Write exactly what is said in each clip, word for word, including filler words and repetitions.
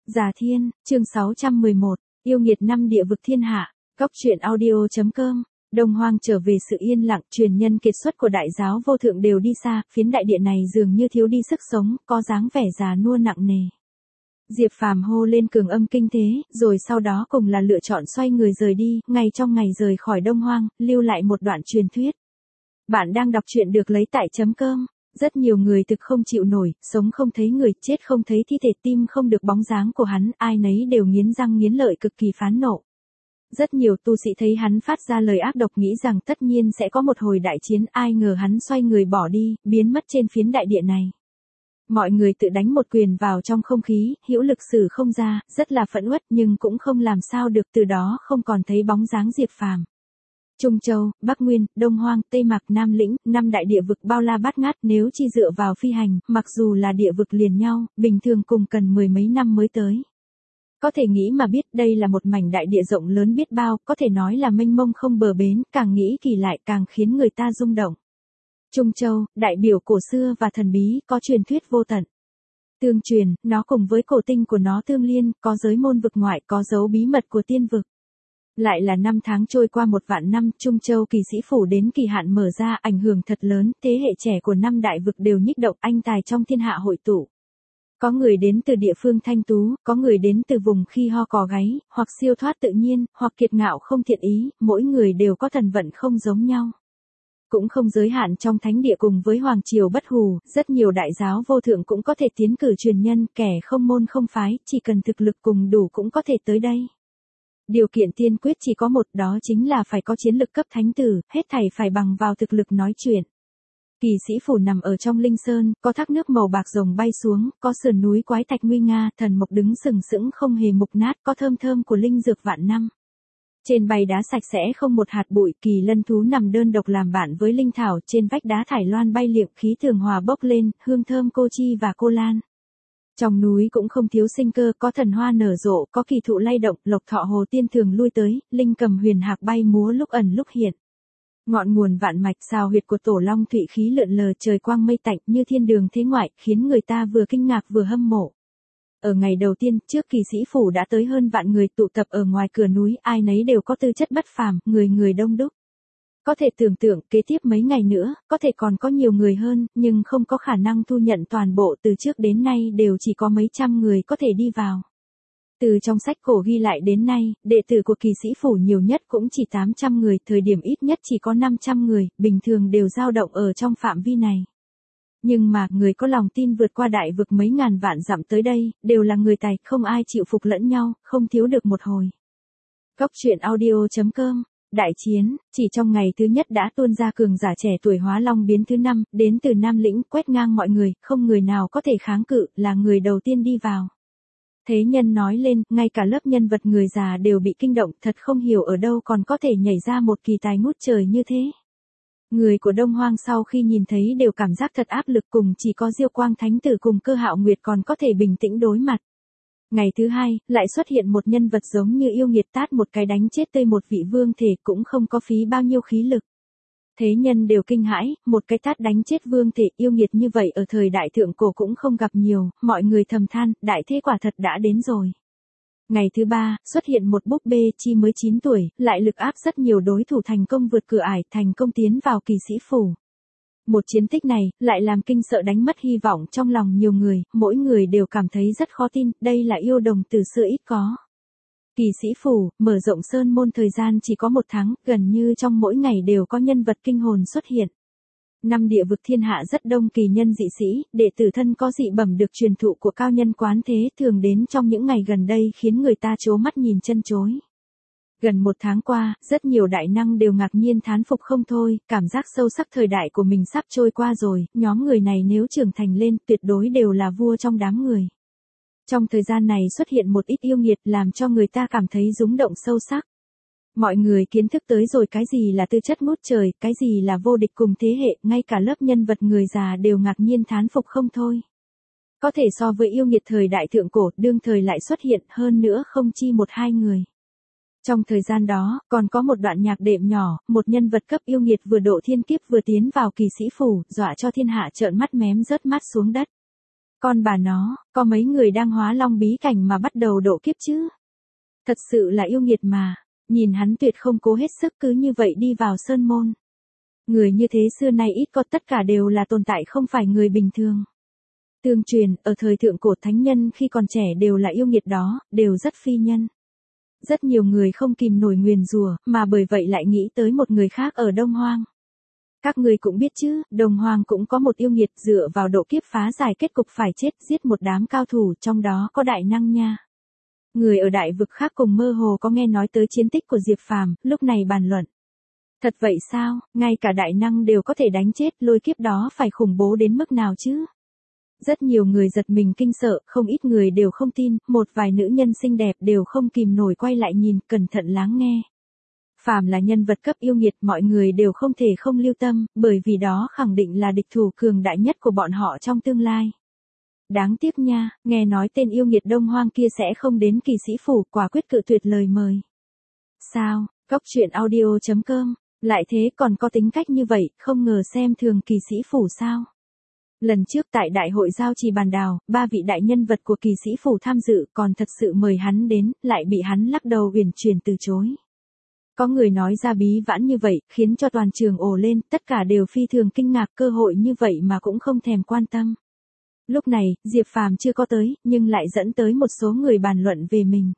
Già Thiên, chương sáu trăm mười một, yêu nghiệt năm địa vực thiên hạ, góc truyện audio chấm com. Đông Hoang trở về sự yên lặng, truyền nhân kiệt xuất của đại giáo vô thượng đều đi xa, phiến đại địa này dường như thiếu đi sức sống, có dáng vẻ già nua nặng nề. Diệp Phàm hô lên cường âm kinh thế, rồi sau đó cùng là lựa chọn xoay người rời đi, ngày trong ngày rời khỏi Đông Hoang, lưu lại một đoạn truyền thuyết. Bạn đang đọc truyện được lấy tại chấm com. Rất nhiều người thực không chịu nổi, sống không thấy người, chết không thấy thi thể, tim không được bóng dáng của hắn, ai nấy đều nghiến răng nghiến lợi cực kỳ phán nộ. Rất nhiều tu sĩ thấy hắn phát ra lời ác độc nghĩ rằng tất nhiên sẽ có một hồi đại chiến, ai ngờ hắn xoay người bỏ đi, biến mất trên phiến đại địa này. Mọi người tự đánh một quyền vào trong không khí, hữu lực sử không ra, rất là phẫn uất nhưng cũng không làm sao được, từ đó không còn thấy bóng dáng Diệp Phàm. Trung Châu, Bắc Nguyên, Đông Hoang, Tây Mạc, Nam Lĩnh, năm đại địa vực bao la bát ngát, nếu chi dựa vào phi hành, mặc dù là địa vực liền nhau, bình thường cùng cần mười mấy năm mới tới. Có thể nghĩ mà biết đây là một mảnh đại địa rộng lớn biết bao, có thể nói là mênh mông không bờ bến, càng nghĩ kỳ lại càng khiến người ta rung động. Trung Châu, đại biểu cổ xưa và thần bí, có truyền thuyết vô tận. Tương truyền, nó cùng với cổ tinh của nó tương liên, có giới môn vực ngoại, có dấu bí mật của tiên vực. Lại là năm tháng trôi qua một vạn năm, Trung Châu kỳ sĩ phủ đến kỳ hạn mở ra, ảnh hưởng thật lớn, thế hệ trẻ của năm đại vực đều nhích động, anh tài trong thiên hạ hội tụ. Có người đến từ địa phương thanh tú, có người đến từ vùng khi ho cò gáy, hoặc siêu thoát tự nhiên, hoặc kiệt ngạo không thiện ý, mỗi người đều có thần vận không giống nhau. Cũng không giới hạn trong thánh địa cùng với hoàng triều bất hủ, rất nhiều đại giáo vô thượng cũng có thể tiến cử truyền nhân, kẻ không môn không phái, chỉ cần thực lực cùng đủ cũng có thể tới đây. Điều kiện tiên quyết chỉ có một, đó chính là phải có chiến lực cấp thánh tử, hết thảy phải bằng vào thực lực nói chuyện. Kỳ sĩ phủ nằm ở trong linh sơn, có thác nước màu bạc rồng bay xuống, có sườn núi quái thạch nguy nga, thần mộc đứng sừng sững không hề mục nát, có thơm thơm của linh dược vạn năm. Trên bày đá sạch sẽ không một hạt bụi, kỳ lân thú nằm đơn độc làm bạn với linh thảo, trên vách đá thải loan bay liệng, khí thường hòa bốc lên, hương thơm cô chi và cô lan. Trong núi cũng không thiếu sinh cơ, có thần hoa nở rộ, có kỳ thụ lay động, lộc thọ hồ tiên thường lui tới, linh cầm huyền hạc bay múa lúc ẩn lúc hiện. Ngọn nguồn vạn mạch sao huyệt của tổ long thụy khí lượn lờ, trời quang mây tạnh như thiên đường thế ngoại, khiến người ta vừa kinh ngạc vừa hâm mộ. Ở ngày đầu tiên, trước kỳ sĩ phủ đã tới hơn vạn người tụ tập ở ngoài cửa núi, ai nấy đều có tư chất bất phàm, người người đông đúc. Có thể tưởng tượng, kế tiếp mấy ngày nữa, có thể còn có nhiều người hơn, nhưng không có khả năng thu nhận toàn bộ, từ trước đến nay đều chỉ có mấy trăm người có thể đi vào. Từ trong sách cổ ghi lại đến nay, đệ tử của kỳ sĩ phủ nhiều nhất cũng chỉ tám trăm người, thời điểm ít nhất chỉ có năm trăm người, bình thường đều dao động ở trong phạm vi này. Nhưng mà, người có lòng tin vượt qua đại vực mấy ngàn vạn dặm tới đây, đều là người tài, không ai chịu phục lẫn nhau, không thiếu được một hồi. Góc truyện audio chấm com. Đại chiến, chỉ trong ngày thứ nhất đã tuôn ra cường giả trẻ tuổi hóa long biến thứ năm, đến từ Nam Lĩnh, quét ngang mọi người, không người nào có thể kháng cự, là người đầu tiên đi vào. Thế nhân nói lên, ngay cả lớp nhân vật người già đều bị kinh động, thật không hiểu ở đâu còn có thể nhảy ra một kỳ tài ngút trời như thế. Người của Đông Hoang sau khi nhìn thấy đều cảm giác thật áp lực, cùng chỉ có Diêu Quang Thánh Tử cùng Cơ Hạo Nguyệt còn có thể bình tĩnh đối mặt. Ngày thứ hai, lại xuất hiện một nhân vật giống như yêu nghiệt, tát một cái đánh chết tươi một vị vương thể, cũng không có phí bao nhiêu khí lực. Thế nhân đều kinh hãi, một cái tát đánh chết vương thể, yêu nghiệt như vậy ở thời đại thượng cổ cũng không gặp nhiều, mọi người thầm than, đại thế quả thật đã đến rồi. Ngày thứ ba, xuất hiện một búp bê chi mới chín tuổi, lại lực áp rất nhiều đối thủ, thành công vượt cửa ải, thành công tiến vào kỳ sĩ phủ. Một chiến tích này, lại làm kinh sợ đánh mất hy vọng trong lòng nhiều người, mỗi người đều cảm thấy rất khó tin, đây là yêu đồng từ xưa ít có. Kỳ sĩ phủ, mở rộng sơn môn thời gian chỉ có một tháng, gần như trong mỗi ngày đều có nhân vật kinh hồn xuất hiện. Năm địa vực thiên hạ rất đông kỳ nhân dị sĩ, đệ tử thân có dị bẩm được truyền thụ của cao nhân quán thế thường đến trong những ngày gần đây khiến người ta trố mắt nhìn chân chối. Gần một tháng qua, rất nhiều đại năng đều ngạc nhiên thán phục không thôi, cảm giác sâu sắc thời đại của mình sắp trôi qua rồi, nhóm người này nếu trưởng thành lên tuyệt đối đều là vua trong đám người. Trong thời gian này xuất hiện một ít yêu nghiệt làm cho người ta cảm thấy rung động sâu sắc. Mọi người kiến thức tới rồi cái gì là tư chất ngút trời, cái gì là vô địch cùng thế hệ, ngay cả lớp nhân vật người già đều ngạc nhiên thán phục không thôi. Có thể so với yêu nghiệt thời đại thượng cổ, đương thời lại xuất hiện hơn nữa không chi một hai người. Trong thời gian đó, còn có một đoạn nhạc đệm nhỏ, một nhân vật cấp yêu nghiệt vừa độ thiên kiếp vừa tiến vào kỳ sĩ phủ, dọa cho thiên hạ trợn mắt mém rớt mắt xuống đất. Con bà nó, có mấy người đang hóa long bí cảnh mà bắt đầu độ kiếp chứ? Thật sự là yêu nghiệt mà, nhìn hắn tuyệt không cố hết sức cứ như vậy đi vào sơn môn. Người như thế xưa nay ít có, tất cả đều là tồn tại không phải người bình thường. Tương truyền, ở thời thượng cổ thánh nhân khi còn trẻ đều là yêu nghiệt đó, đều rất phi nhân. Rất nhiều người không kìm nổi nguyền rủa, mà bởi vậy lại nghĩ tới một người khác ở Đông Hoang. Các người cũng biết chứ, Đông Hoang cũng có một yêu nghiệt dựa vào độ kiếp phá giải kết cục phải chết giết một đám cao thủ, trong đó có đại năng nha. Người ở đại vực khác cùng mơ hồ có nghe nói tới chiến tích của Diệp Phàm, lúc này bàn luận. Thật vậy sao, ngay cả đại năng đều có thể đánh chết, lôi kiếp đó phải khủng bố đến mức nào chứ? Rất nhiều người giật mình kinh sợ, không ít người đều không tin, một vài nữ nhân xinh đẹp đều không kìm nổi quay lại nhìn, cẩn thận lắng nghe. Phàm là nhân vật cấp yêu nghiệt, mọi người đều không thể không lưu tâm, bởi vì đó khẳng định là địch thủ cường đại nhất của bọn họ trong tương lai. Đáng tiếc nha, nghe nói tên yêu nghiệt Đông Hoang kia sẽ không đến Kỳ Sĩ Phủ, quả quyết cự tuyệt lời mời. Sao, Góc Truyện Audio chấm com, lại thế còn có tính cách như vậy, không ngờ xem thường Kỳ Sĩ Phủ sao? Lần trước tại đại hội giao trì bàn đào, ba vị đại nhân vật của Kỳ Sĩ Phủ tham dự, còn thật sự mời hắn đến, lại bị hắn lắc đầu uyển chuyển từ chối. Có người nói ra bí vãn như vậy, khiến cho toàn trường ồ lên, tất cả đều phi thường kinh ngạc, cơ hội như vậy mà cũng không thèm quan tâm. Lúc này, Diệp Phàm chưa có tới, nhưng lại dẫn tới một số người bàn luận về mình.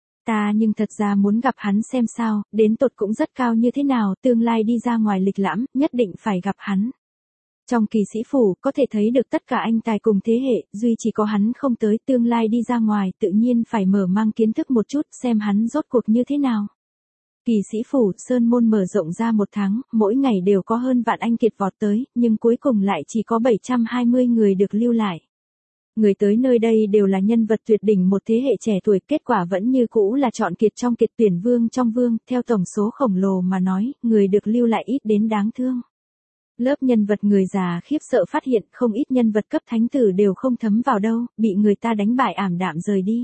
Ta nhưng thật ra muốn gặp hắn xem sao, đến tột cũng rất cao như thế nào, tương lai đi ra ngoài lịch lãm, nhất định phải gặp hắn. Trong Kỳ Sĩ Phủ, có thể thấy được tất cả anh tài cùng thế hệ, duy chỉ có hắn không tới, tương lai đi ra ngoài, tự nhiên phải mở mang kiến thức một chút, xem hắn rốt cuộc như thế nào. Kỳ Sĩ Phủ, sơn môn mở rộng ra một tháng, mỗi ngày đều có hơn vạn anh kiệt vọt tới, nhưng cuối cùng lại chỉ có bảy trăm hai mươi người được lưu lại. Người tới nơi đây đều là nhân vật tuyệt đỉnh một thế hệ trẻ tuổi, kết quả vẫn như cũ là chọn kiệt trong kiệt, tuyển vương trong vương, theo tổng số khổng lồ mà nói, người được lưu lại ít đến đáng thương. Lớp nhân vật người già khiếp sợ phát hiện không ít nhân vật cấp thánh tử đều không thấm vào đâu, bị người ta đánh bại ảm đạm rời đi.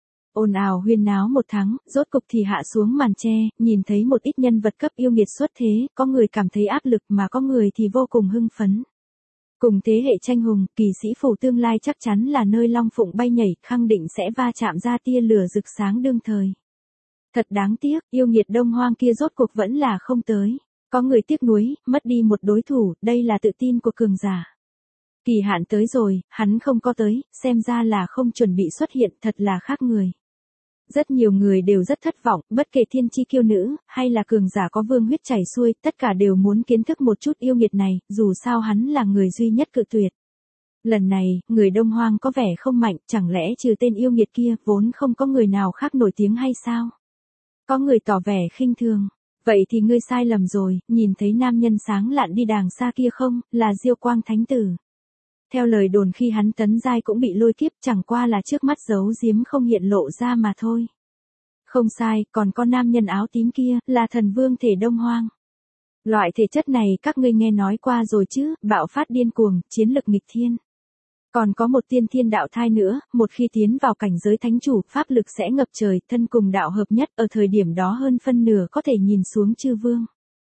Ồn ào huyên náo một tháng, rốt cục thì hạ xuống màn che, nhìn thấy một ít nhân vật cấp yêu nghiệt xuất thế, có người cảm thấy áp lực mà có người thì vô cùng hưng phấn. Cùng thế hệ tranh hùng, Kỳ Sĩ Phủ tương lai chắc chắn là nơi long phụng bay nhảy, khẳng định sẽ va chạm ra tia lửa rực sáng đương thời. Thật đáng tiếc, yêu nghiệt Đông Hoang kia rốt cuộc vẫn là không tới. Có người tiếc nuối, mất đi một đối thủ, đây là tự tin của cường giả. Kỳ hạn tới rồi, hắn không có tới, xem ra là không chuẩn bị xuất hiện, thật là khác người. Rất nhiều người đều rất thất vọng, bất kể thiên chi kiêu nữ, hay là cường giả có vương huyết chảy xuôi, tất cả đều muốn kiến thức một chút yêu nghiệt này, dù sao hắn là người duy nhất cự tuyệt. Lần này, người Đông Hoang có vẻ không mạnh, chẳng lẽ trừ tên yêu nghiệt kia, vốn không có người nào khác nổi tiếng hay sao? Có người tỏ vẻ khinh thường. Vậy thì ngươi sai lầm rồi, nhìn thấy nam nhân sáng lạn đi đàng xa kia không, là Diêu Quang Thánh Tử. Theo lời đồn khi hắn tấn giai cũng bị lôi kiếp, chẳng qua là trước mắt giấu giếm không hiện lộ ra mà thôi. Không sai, còn có nam nhân áo tím kia, là thần vương thể Đông Hoang. Loại thể chất này các ngươi nghe nói qua rồi chứ, bạo phát điên cuồng, chiến lực nghịch thiên. Còn có một tiên thiên đạo thai nữa, một khi tiến vào cảnh giới thánh chủ, pháp lực sẽ ngập trời, thân cùng đạo hợp nhất, ở thời điểm đó hơn phân nửa có thể nhìn xuống chư vương.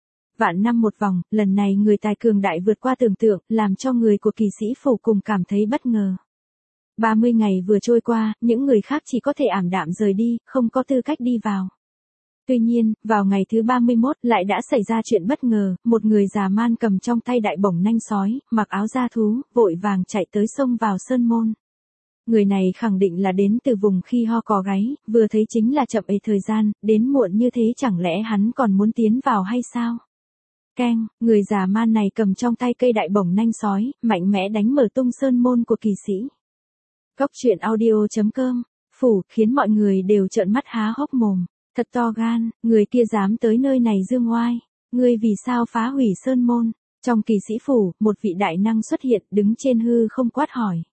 Vạn năm một vòng, lần này người tài cường đại vượt qua tưởng tượng, làm cho người của Kỳ Sĩ Phủ cùng cảm thấy bất ngờ. ba mươi ngày vừa trôi qua, những người khác chỉ có thể ảm đạm rời đi, không có tư cách đi vào. Tuy nhiên, vào ngày thứ ba mươi mốt lại đã xảy ra chuyện bất ngờ, một người già man cầm trong tay đại bổng nanh sói, mặc áo da thú, vội vàng chạy tới sông vào sơn môn. Người này khẳng định là đến từ vùng khi ho cò gáy, vừa thấy chính là chậm ê thời gian, đến muộn như thế chẳng lẽ hắn còn muốn tiến vào hay sao? Keng, người già man này cầm trong tay cây đại bổng nanh sói, mạnh mẽ đánh mở tung sơn môn của Kỳ Sĩ. Góc Truyện Audio chấm com, phủ, khiến mọi người đều trợn mắt há hốc mồm. Thật to gan, người kia dám tới nơi này dương oai. Ngươi vì sao phá hủy sơn môn? Trong Kỳ Sĩ Phủ, một vị đại năng xuất hiện, đứng trên hư không quát hỏi.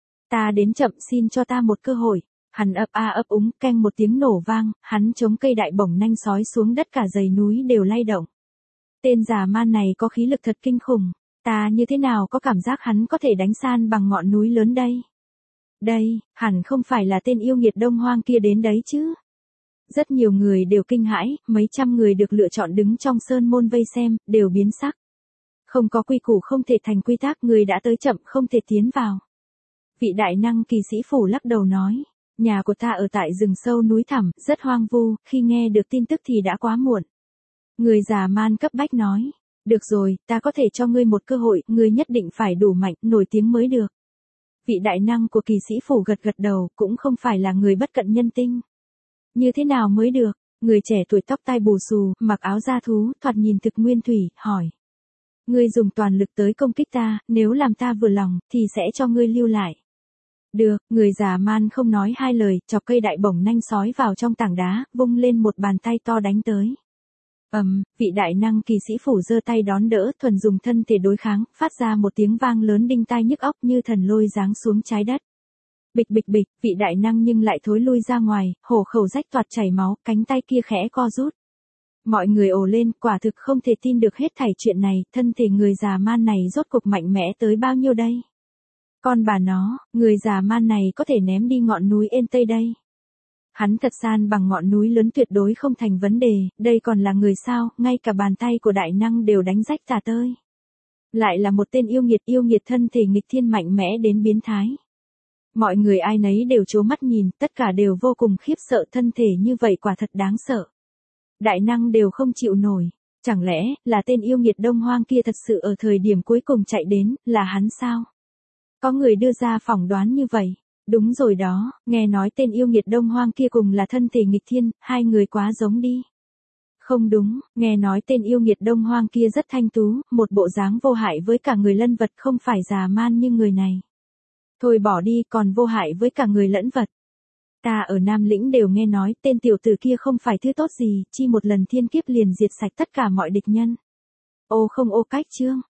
Ta đến chậm, xin cho ta một cơ hội. Hắn ấp a ấp úng, keng một tiếng nổ vang, hắn chống cây đại bổng nanh sói xuống đất, cả dãy núi đều lay động. Tên già man này có khí lực thật kinh khủng. Ta như thế nào có cảm giác hắn có thể đánh san bằng ngọn núi lớn đây? Đây, hẳn không phải là tên yêu nghiệt Đông Hoang kia đến đấy chứ? Rất nhiều người đều kinh hãi, mấy trăm người được lựa chọn đứng trong sơn môn vây xem, đều biến sắc. Không có quy củ không thể thành quy tắc, người đã tới chậm không thể tiến vào. Vị đại năng kỳ sĩ phủ lắc đầu nói, nhà của ta ở tại rừng sâu núi thẳm, rất hoang vu, khi nghe được tin tức thì đã quá muộn. Người già man cấp bách nói, được rồi, ta có thể cho ngươi một cơ hội, ngươi nhất định phải đủ mạnh, nổi tiếng mới được. Vị đại năng của kỳ sĩ phủ gật gật đầu, cũng không phải là người bất cận nhân tinh. Như thế nào mới được? Người trẻ tuổi tóc tai bù xù, mặc áo da thú, thoạt nhìn thực nguyên thủy, hỏi. Ngươi dùng toàn lực tới công kích ta, nếu làm ta vừa lòng, thì sẽ cho ngươi lưu lại. Được, người già man không nói hai lời, chọc cây đại bổng nanh sói vào trong tảng đá, vung lên một bàn tay to đánh tới. ầm, um, vị đại năng kỳ sĩ phủ giơ tay đón đỡ, thuần dùng thân thể đối kháng, phát ra một tiếng vang lớn đinh tai nhức óc như thần lôi giáng xuống trái đất. Bịch bịch bịch, vị đại năng nhưng lại thối lui ra ngoài, hổ khẩu rách toạc chảy máu, cánh tay kia khẽ co rút. Mọi người ồ lên, quả thực không thể tin được hết thảy chuyện này, thân thể người già man này rốt cuộc mạnh mẽ tới bao nhiêu đây? Con bà nó, người già man này có thể ném đi ngọn núi Ên Tây đây. Hắn thật san bằng ngọn núi lớn tuyệt đối không thành vấn đề, đây còn là người sao, ngay cả bàn tay của đại năng đều đánh rách tả tơi. Lại là một tên yêu nghiệt yêu nghiệt thân thể nghịch thiên mạnh mẽ đến biến thái. Mọi người ai nấy đều trố mắt nhìn, tất cả đều vô cùng khiếp sợ, thân thể như vậy quả thật đáng sợ. Đại năng đều không chịu nổi, chẳng lẽ là tên yêu nghiệt Đông Hoang kia thật sự ở thời điểm cuối cùng chạy đến, là hắn sao? Có người đưa ra phỏng đoán như vậy. Đúng rồi đó, nghe nói tên yêu nghiệt Đông Hoang kia cùng là thân thể nghịch thiên, hai người quá giống đi. Không đúng, nghe nói tên yêu nghiệt Đông Hoang kia rất thanh tú, một bộ dáng vô hại với cả người lẫn vật, không phải già man như người này. Thôi bỏ đi, còn vô hại với cả người lẫn vật. Ta ở Nam Lĩnh đều nghe nói tên tiểu tử kia không phải thứ tốt gì, chi một lần thiên kiếp liền diệt sạch tất cả mọi địch nhân. Ô không ô cách chương.